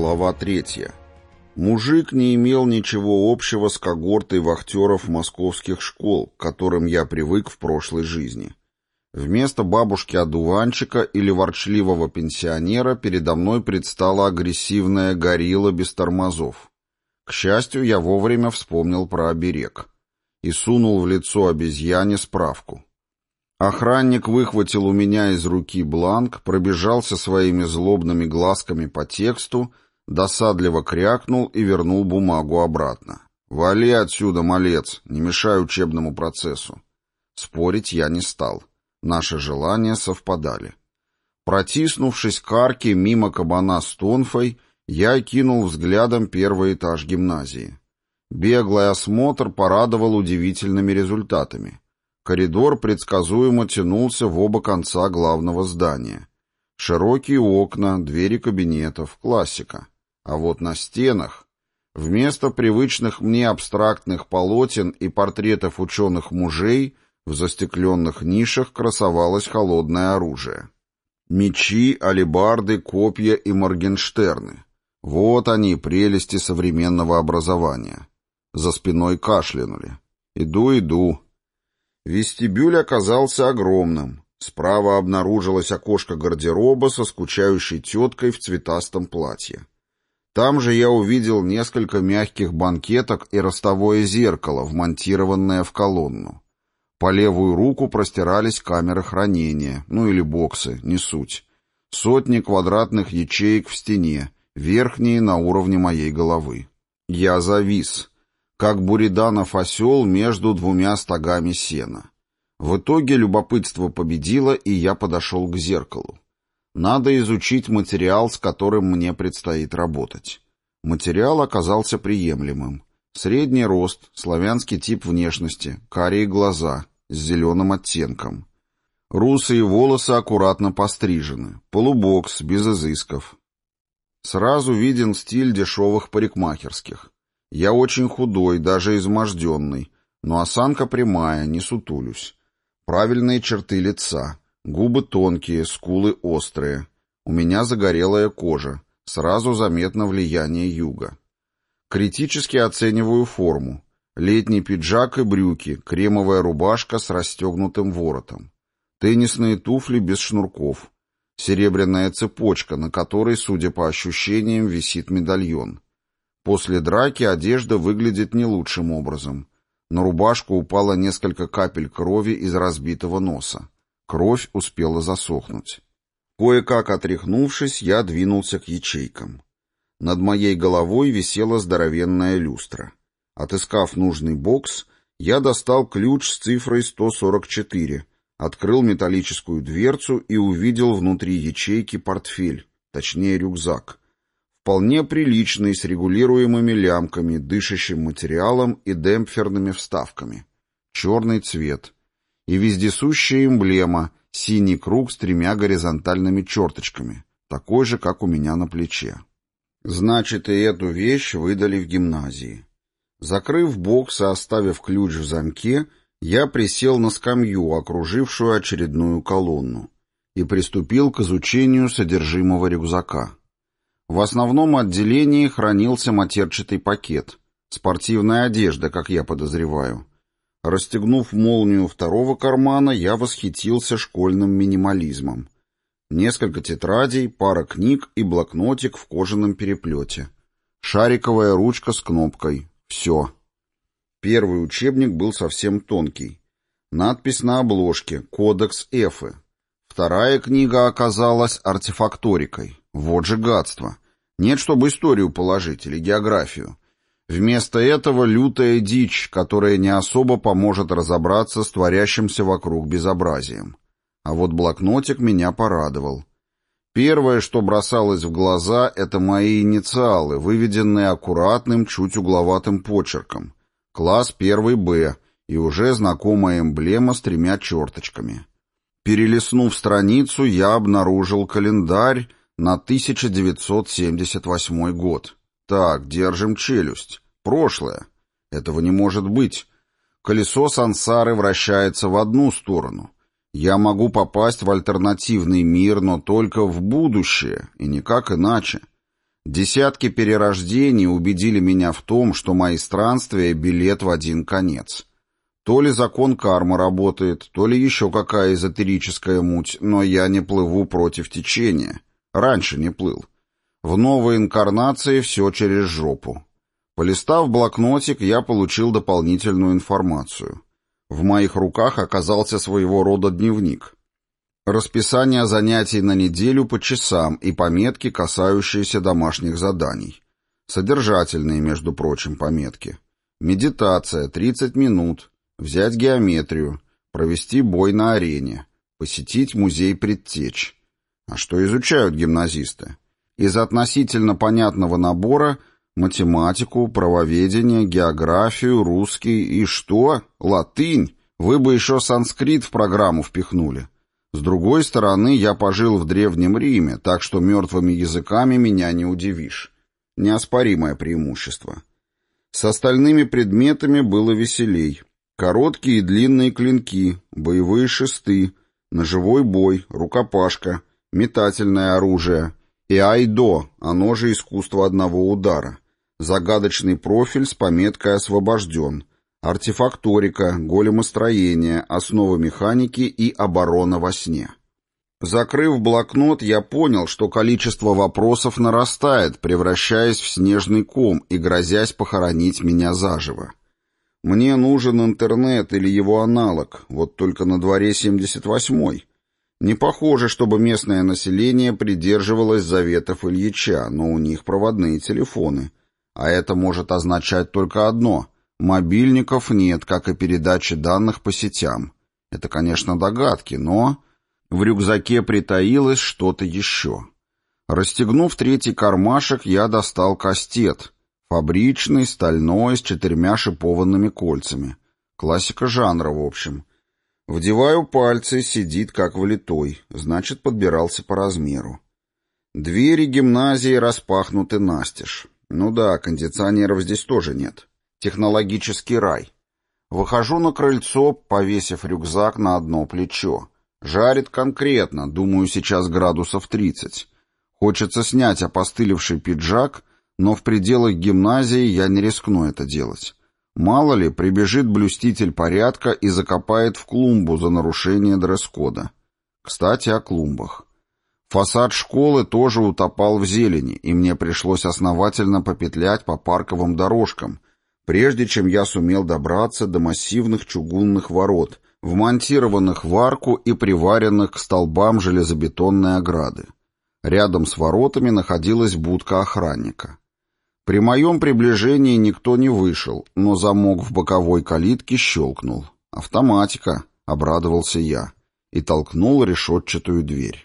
Глава 3. Мужик не имел ничего общего с когортой вахтеров московских школ, к которым я привык в прошлой жизни. Вместо бабушки-одуванчика или ворчливого пенсионера передо мной предстала агрессивная горилла без тормозов. К счастью, я вовремя вспомнил про оберег и сунул в лицо обезьяне справку. Охранник выхватил у меня из руки бланк, пробежался своими злобными глазками по тексту, досадливо крякнул и вернул бумагу обратно. «Вали отсюда, малец, не мешай учебному процессу». Спорить я не стал. Наши желания совпадали. Протиснувшись к арке мимо кабана с тонфой, я кинул взглядом первый этаж гимназии. Беглый осмотр порадовал удивительными результатами. Коридор предсказуемо тянулся в оба конца главного здания. Широкие окна, двери кабинетов, классика. А вот на стенах, вместо привычных мне абстрактных полотен и портретов ученых-мужей, в застекленных нишах красовалось холодное оружие. Мечи, алебарды, копья и моргенштерны. Вот они, прелести современного образования. За спиной кашлянули. Иду. Вестибюль оказался огромным. Справа обнаружилось окошко гардероба со скучающей теткой в цветастом платье. Там же я увидел несколько мягких банкеток и ростовое зеркало, вмонтированное в колонну. По левую руку простирались камеры хранения, или боксы, не суть. Сотни квадратных ячеек в стене, верхние на уровне моей головы. Я завис, как буриданов осел между двумя стогами сена. В итоге любопытство победило, и я подошел к зеркалу. Надо изучить материал, с которым мне предстоит работать. Материал оказался приемлемым. Средний рост, славянский тип внешности, карие глаза с зеленым оттенком. Русые волосы аккуратно пострижены, полубокс, без изысков. Сразу виден стиль дешевых парикмахерских. Я очень худой, даже изможденный, но осанка прямая, не сутулюсь. Правильные черты лица, губы тонкие, скулы острые. У меня загорелая кожа, сразу заметно влияние юга. Критически оцениваю форму. Летний пиджак и брюки, кремовая рубашка с расстегнутым воротом. Теннисные туфли без шнурков. Серебряная цепочка, на которой, судя по ощущениям, висит медальон. После драки одежда выглядит не лучшим образом. На рубашку упало несколько капель крови из разбитого носа. Кровь успела засохнуть. Кое-как отряхнувшись, я двинулся к ячейкам. Над моей головой висела здоровенная люстра. Отыскав нужный бокс, я достал ключ с цифрой 144, открыл металлическую дверцу и увидел внутри ячейки портфель, точнее рюкзак. Вполне приличный, с регулируемыми лямками, дышащим материалом и демпферными вставками. Черный цвет. И вездесущая эмблема, синий круг с 3 горизонтальными черточками, такой же, как у меня на плече. Значит, и эту вещь выдали в гимназии. Закрыв бокс и оставив ключ в замке, я присел на скамью, окружившую очередную колонну, и приступил к изучению содержимого рюкзака. В основном отделении хранился матерчатый пакет, спортивная одежда, как я подозреваю. Расстегнув молнию второго кармана, я восхитился школьным минимализмом. Несколько тетрадей, пара книг и блокнотик в кожаном переплете. Шариковая ручка с кнопкой. Все. Первый учебник был совсем тонкий. Надпись на обложке «Кодекс Эфы». Вторая книга оказалась артефакторикой. Вот же гадство. Нет, чтобы историю положить или географию. Вместо этого лютая дичь, которая не особо поможет разобраться с творящимся вокруг безобразием. А вот блокнотик меня порадовал. Первое, что бросалось в глаза, это мои инициалы, выведенные аккуратным, чуть угловатым почерком. Класс 1Б и уже знакомая эмблема с 3 черточками. Перелистнув страницу, я обнаружил календарь на 1978 год. Так, держим челюсть. Прошлое. Этого не может быть. Колесо сансары вращается в одну сторону. Я могу попасть в альтернативный мир, но только в будущее, и никак иначе. Десятки перерождений убедили меня в том, что мои странствия — билет в один конец. То ли закон кармы работает, то ли еще какая эзотерическая муть, но я не плыву против течения. Раньше не плыл. В новой инкарнации все через жопу. Полистав блокнотик, я получил дополнительную информацию. В моих руках оказался своего рода дневник. Расписание занятий на неделю по часам и пометки, касающиеся домашних заданий. Содержательные, между прочим, пометки. Медитация, 30 минут. Взять геометрию. Провести бой на арене. Посетить музей предтеч. А что изучают гимназисты? Из относительно понятного набора математику, правоведение, географию, русский и что? Латынь. Вы бы еще санскрит в программу впихнули. С другой стороны, я пожил в Древнем Риме, так что мертвыми языками меня не удивишь. Неоспоримое преимущество. С остальными предметами было веселей. Короткие и длинные клинки, боевые шесты, ножевой бой, рукопашка, метательное оружие и айдо, оно же искусство одного удара. Загадочный профиль с пометкой «Освобожден», артефакторика, големостроение, основы механики и оборона во сне. Закрыв блокнот, я понял, что количество вопросов нарастает, превращаясь в снежный ком и грозясь похоронить меня заживо. Мне нужен интернет или его аналог, вот только на дворе 78-й. Не похоже, чтобы местное население придерживалось заветов Ильича, но у них проводные телефоны. А это может означать только одно — мобильников нет, как и передачи данных по сетям. Это, конечно, догадки, но в рюкзаке притаилось что-то еще. Расстегнув третий кармашек, я достал кастет. Фабричный, стальной, с 4 шипованными кольцами. Классика жанра, в общем. Вдеваю пальцы, сидит как влитой, значит, подбирался по размеру. Двери гимназии распахнуты настежь. Ну да, кондиционеров здесь тоже нет. Технологический рай. Выхожу на крыльцо, повесив рюкзак на одно плечо. Жарит конкретно, думаю, сейчас градусов 30. Хочется снять опостылевший пиджак, но в пределах гимназии я не рискну это делать. Мало ли, прибежит блюститель порядка и закопает в клумбу за нарушение дресс-кода. Кстати, о клумбах. Фасад школы тоже утопал в зелени, и мне пришлось основательно попетлять по парковым дорожкам, прежде чем я сумел добраться до массивных чугунных ворот, вмонтированных в арку и приваренных к столбам железобетонной ограды. Рядом с воротами находилась будка охранника. При моем приближении никто не вышел, но замок в боковой калитке щелкнул. «Автоматика», — обрадовался я, и толкнул решетчатую дверь.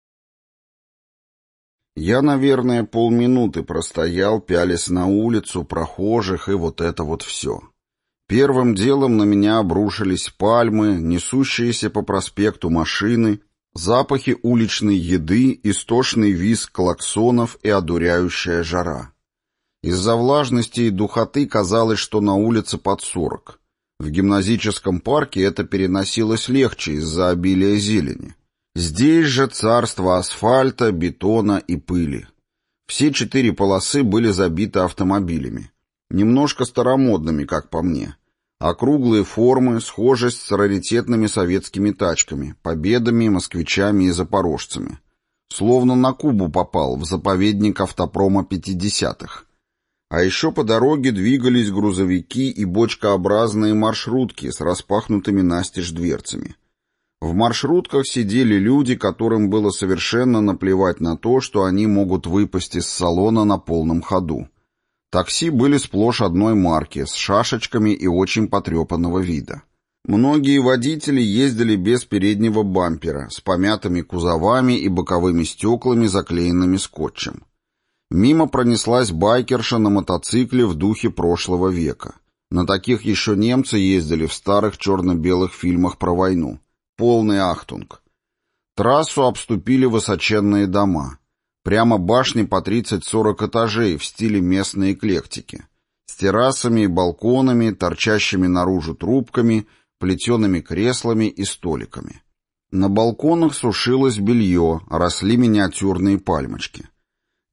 Я, наверное, полминуты простоял, пялясь на улицу, прохожих и вот это вот все. Первым делом на меня обрушились пальмы, несущиеся по проспекту машины, запахи уличной еды, истошный визг клаксонов и одуряющая жара. Из-за влажности и духоты казалось, что на улице под 40. В гимназическом парке это переносилось легче из-за обилия зелени. Здесь же царство асфальта, бетона и пыли. Все 4 полосы были забиты автомобилями. Немножко старомодными, как по мне. Округлые формы, схожесть с раритетными советскими тачками, победами, москвичами и запорожцами. Словно на Кубу попал, в заповедник автопрома 50-х. А еще по дороге двигались грузовики и бочкообразные маршрутки с распахнутыми настежь дверцами. В маршрутках сидели люди, которым было совершенно наплевать на то, что они могут выпасть из салона на полном ходу. Такси были сплошь одной марки, с шашечками и очень потрепанного вида. Многие водители ездили без переднего бампера, с помятыми кузовами и боковыми стеклами, заклеенными скотчем. Мимо пронеслась байкерша на мотоцикле в духе прошлого века. На таких еще немцы ездили в старых черно-белых фильмах про войну. Полный ахтунг. Трассу обступили высоченные дома. Прямо башни по 30-40 этажей в стиле местной эклектики. С террасами и балконами, торчащими наружу трубками, плетеными креслами и столиками. На балконах сушилось белье, росли миниатюрные пальмочки.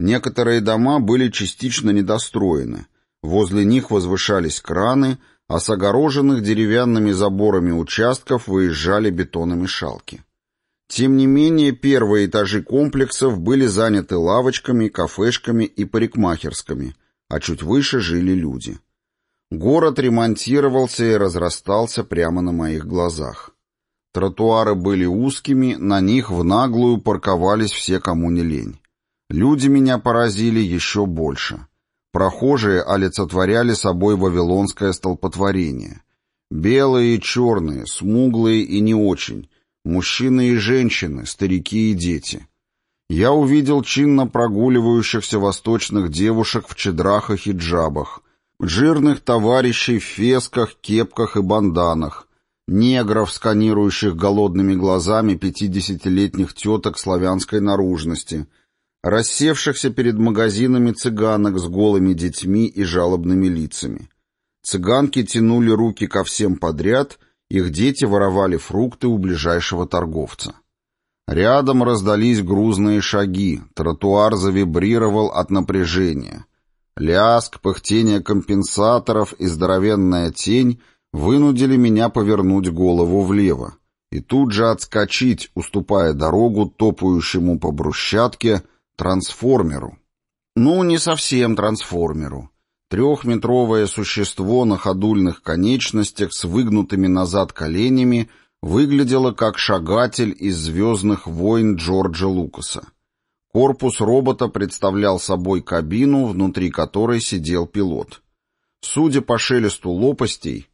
Некоторые дома были частично недостроены. Возле них возвышались краны, а с огороженных деревянными заборами участков выезжали бетономешалки. Тем не менее, первые этажи комплексов были заняты лавочками, кафешками и парикмахерскими, а чуть выше жили люди. Город ремонтировался и разрастался прямо на моих глазах. Тротуары были узкими, на них в наглую парковались все, кому не лень. Люди меня поразили еще больше. Прохожие олицетворяли собой вавилонское столпотворение. Белые и черные, смуглые и не очень, мужчины и женщины, старики и дети. Я увидел чинно прогуливающихся восточных девушек в чедрах и хиджабах, жирных товарищей в фесках, кепках и банданах, негров, сканирующих голодными глазами 50-летних теток славянской наружности, рассевшихся перед магазинами цыганок с голыми детьми и жалобными лицами. Цыганки тянули руки ко всем подряд, их дети воровали фрукты у ближайшего торговца. Рядом раздались грузные шаги, тротуар завибрировал от напряжения. Лязг, пыхтение компенсаторов и здоровенная тень вынудили меня повернуть голову влево и тут же отскочить, уступая дорогу топающему по брусчатке трансформеру. Ну, не совсем трансформеру. Трехметровое существо на ходульных конечностях с выгнутыми назад коленями выглядело как шагатель из «Звездных войн» Джорджа Лукаса. Корпус робота представлял собой кабину, внутри которой сидел пилот. Судя по шелесту лопастей,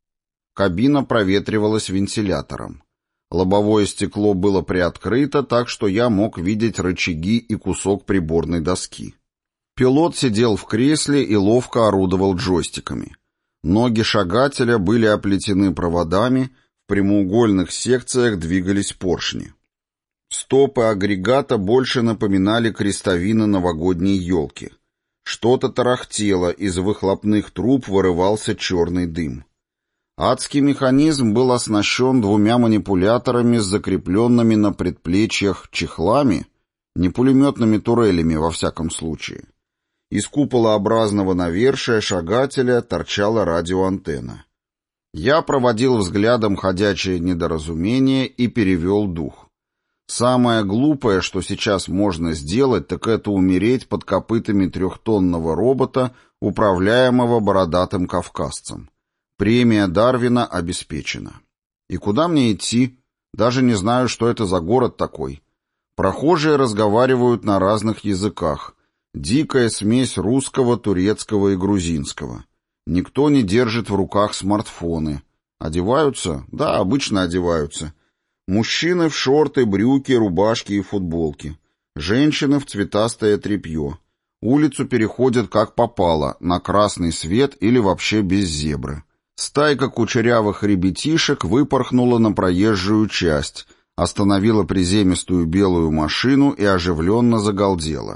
кабина проветривалась вентилятором. Лобовое стекло было приоткрыто, так что я мог видеть рычаги и кусок приборной доски. Пилот сидел в кресле и ловко орудовал джойстиками. Ноги шагателя были оплетены проводами, в прямоугольных секциях двигались поршни. Стопы агрегата больше напоминали крестовины новогодней елки. Что-то тарахтело, из выхлопных труб вырывался черный дым. Адский механизм был оснащен двумя манипуляторами с закрепленными на предплечьях чехлами, не пулеметными турелями во всяком случае. Из куполообразного навершия шагателя торчала радиоантенна. Я проводил взглядом ходячее недоразумение и перевел дух. Самое глупое, что сейчас можно сделать, так это умереть под копытами трехтонного робота, управляемого бородатым кавказцем. Премия Дарвина обеспечена. И куда мне идти? Даже не знаю, что это за город такой. Прохожие разговаривают на разных языках. Дикая смесь русского, турецкого и грузинского. Никто не держит в руках смартфоны. Одеваются? Да, обычно одеваются. Мужчины в шорты, брюки, рубашки и футболки. Женщины в цветастое тряпье. Улицу переходят как попало, на красный свет или вообще без зебры. Стайка кучерявых ребятишек выпорхнула на проезжую часть, остановила приземистую белую машину и оживленно загалдела.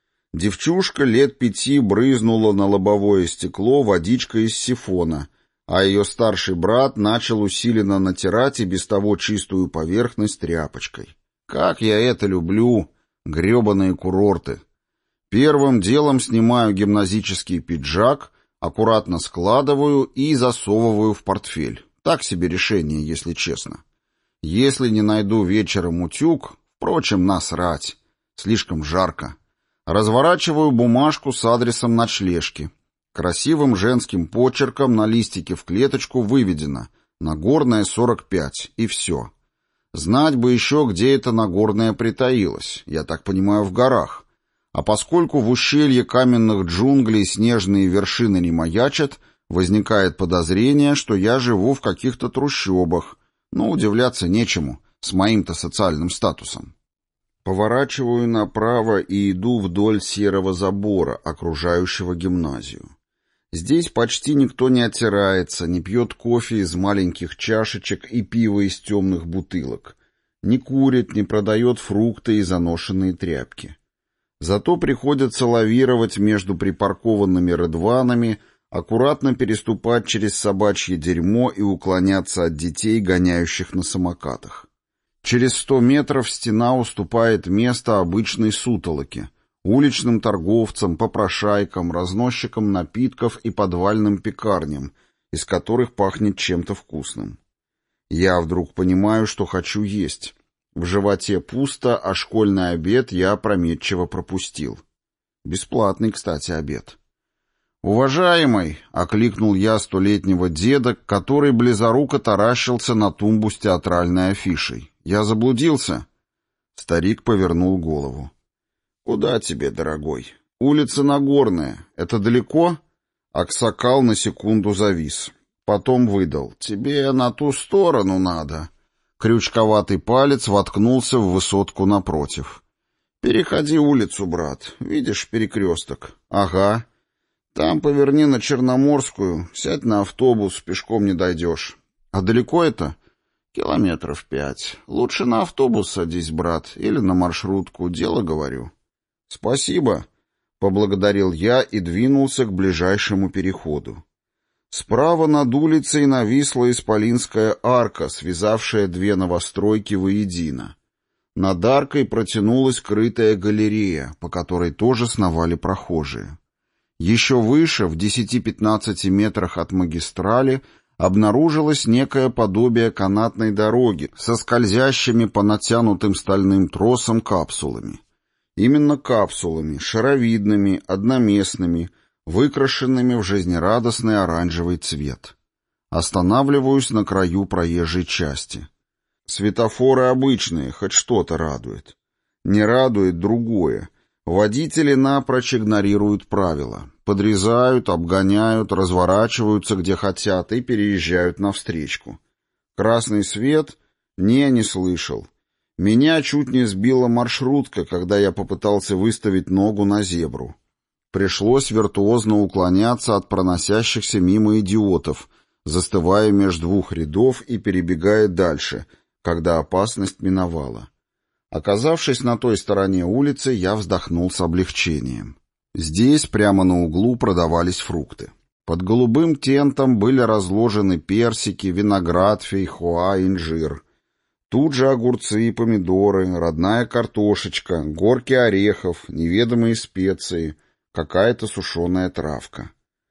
Девчушка лет 5 брызнула на лобовое стекло водичкой из сифона, а ее старший брат начал усиленно натирать и без того чистую поверхность тряпочкой. Как я это люблю, гребаные курорты! Первым делом снимаю гимназический пиджак, аккуратно складываю и засовываю в портфель. Так себе решение, если честно. Если не найду вечером утюг, впрочем, насрать. Слишком жарко. Разворачиваю бумажку с адресом ночлежки. Красивым женским почерком на листике в клеточку выведено «Нагорная, 45», и все. Знать бы еще, где эта Нагорная притаилась. Я так понимаю, в горах. А поскольку в ущелье каменных джунглей снежные вершины не маячат, возникает подозрение, что я живу в каких-то трущобах. Но удивляться нечему, с моим-то социальным статусом. Поворачиваю направо и иду вдоль серого забора, окружающего гимназию. Здесь почти никто не отирается, не пьет кофе из маленьких чашечек и пиво из темных бутылок, не курит, не продает фрукты и заношенные тряпки. Зато приходится лавировать между припаркованными редванами, аккуратно переступать через собачье дерьмо и уклоняться от детей, гоняющих на самокатах. Через 100 метров стена уступает место обычной сутолоке. уличным торговцам, попрошайкам, разносчикам напитков и подвальным пекарням, из которых пахнет чем-то вкусным. Я вдруг понимаю, что хочу есть. В животе пусто, а школьный обед я опрометчиво пропустил. Бесплатный, кстати, обед. «Уважаемый!» — окликнул я столетнего деда, который близоруко таращился на тумбу с театральной афишей. «Я заблудился?» Старик повернул голову. «Куда тебе, дорогой? Улица Нагорная. Это далеко?» Аксакал на секунду завис. Потом выдал. «Тебе на ту сторону надо». Крючковатый палец воткнулся в высотку напротив. «Переходи улицу, брат. Видишь перекресток?» «Ага. Там поверни на Черноморскую, сядь на автобус, пешком не дойдешь». «А далеко это?» «Километров 5. Лучше на автобус садись, брат, или на маршрутку, дело говорю». «Спасибо», — поблагодарил я и двинулся к ближайшему переходу. Справа над улицей нависла исполинская арка, связавшая две новостройки воедино. Над аркой протянулась крытая галерея, по которой тоже сновали прохожие. Еще выше, в 10-15 метрах от магистрали, обнаружилось некое подобие канатной дороги со скользящими по натянутым стальным тросам капсулами. Именно капсулами, шаровидными, одноместными, выкрашенными в жизнерадостный оранжевый цвет. Останавливаюсь на краю проезжей части. Светофоры обычные, хоть что-то радует. Не радует другое. Водители напрочь игнорируют правила. Подрезают, обгоняют, разворачиваются где хотят и переезжают навстречку. Красный свет? Не слышал. Меня чуть не сбила маршрутка, когда я попытался выставить ногу на зебру. Пришлось виртуозно уклоняться от проносящихся мимо идиотов, застывая меж двух рядов и перебегая дальше, когда опасность миновала. Оказавшись на той стороне улицы, я вздохнул с облегчением. Здесь, прямо на углу, продавались фрукты. Под голубым тентом были разложены персики, виноград, фейхоа, инжир. Тут же огурцы и помидоры, родная картошечка, горки орехов, неведомые специи, какая-то сушеная травка.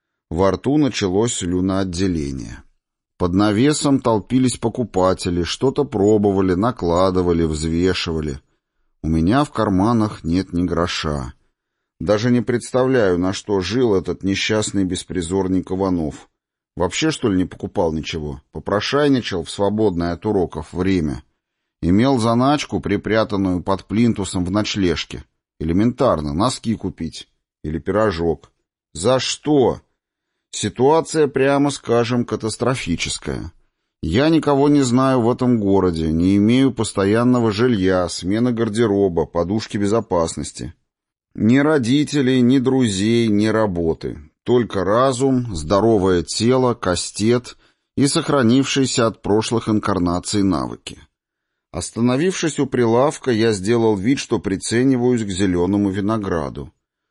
Во рту началось слюноотделение. Под навесом толпились покупатели, что-то пробовали, накладывали, взвешивали. У меня в карманах нет ни гроша. Даже не представляю, на что жил этот несчастный беспризорник Иванов. Вообще, что ли, не покупал ничего? Попрошайничал в свободное от уроков время. Имел заначку, припрятанную под плинтусом в ночлежке. Элементарно, носки купить. Или пирожок. За что? Ситуация, прямо скажем, катастрофическая. Я никого не знаю в этом городе, не имею постоянного жилья, смены гардероба, подушки безопасности. Ни родителей, ни друзей, ни работы. Только разум, здоровое тело, кастет и сохранившиеся от прошлых инкарнаций навыки. Остановившись у прилавка, я сделал вид, что прицениваюсь к зеленому винограду.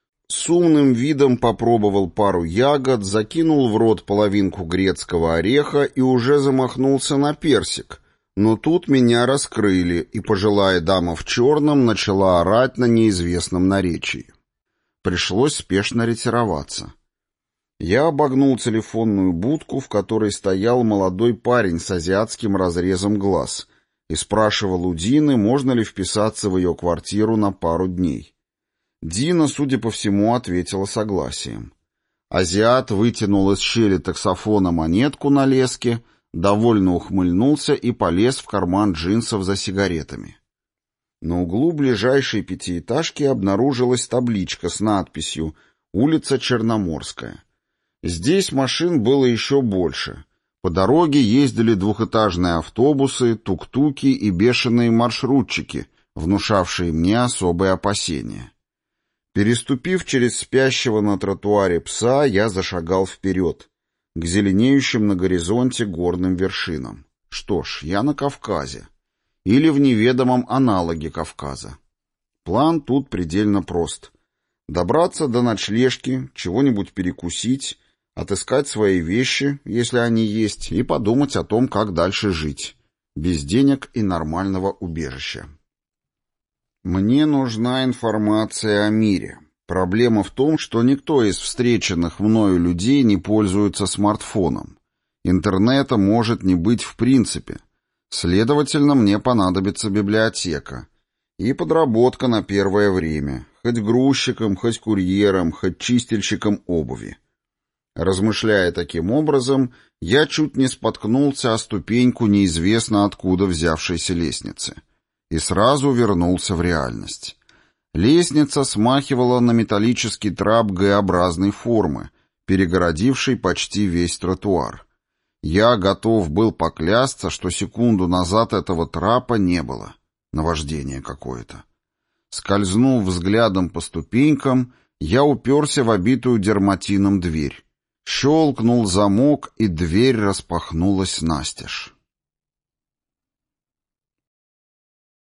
С умным видом попробовал пару ягод, закинул в рот половинку грецкого ореха и уже замахнулся на персик. Но тут меня раскрыли, и пожилая дама в черном начала орать на неизвестном наречии. Пришлось спешно ретироваться. Я обогнул телефонную будку, в которой стоял молодой парень с азиатским разрезом глаз, и спрашивал у Дины, можно ли вписаться в ее квартиру на пару дней. Дина, судя по всему, ответила согласием. Азиат вытянул из щели таксофона монетку на леске, довольно ухмыльнулся и полез в карман джинсов за сигаретами. На углу ближайшей пятиэтажки обнаружилась табличка с надписью «Улица Черноморская». Здесь машин было еще больше. По дороге ездили двухэтажные автобусы, тук-туки и бешеные маршрутчики, внушавшие мне особые опасения. Переступив через спящего на тротуаре пса, я зашагал вперед, к зеленеющим на горизонте горным вершинам. Что ж, я на Кавказе. Или в неведомом аналоге Кавказа. План тут предельно прост. Добраться до ночлежки, чего-нибудь перекусить, отыскать свои вещи, если они есть, и подумать о том, как дальше жить. Без денег и нормального убежища. Мне нужна информация о мире. Проблема в том, что никто из встреченных мною людей не пользуется смартфоном. Интернета может не быть в принципе. Следовательно, мне понадобится библиотека. И подработка на первое время. Хоть грузчиком, хоть курьером, хоть чистильщиком обуви. Размышляя таким образом, я чуть не споткнулся о ступеньку неизвестно откуда взявшейся лестницы. И сразу вернулся в реальность. Лестница смахивала на металлический трап Г-образной формы, перегородивший почти весь тротуар. Я готов был поклясться, что секунду назад этого трапа не было. Наваждение какое-то. Скользнув взглядом по ступенькам, я уперся в обитую дерматином дверь. Щелкнул замок, и дверь распахнулась настежь.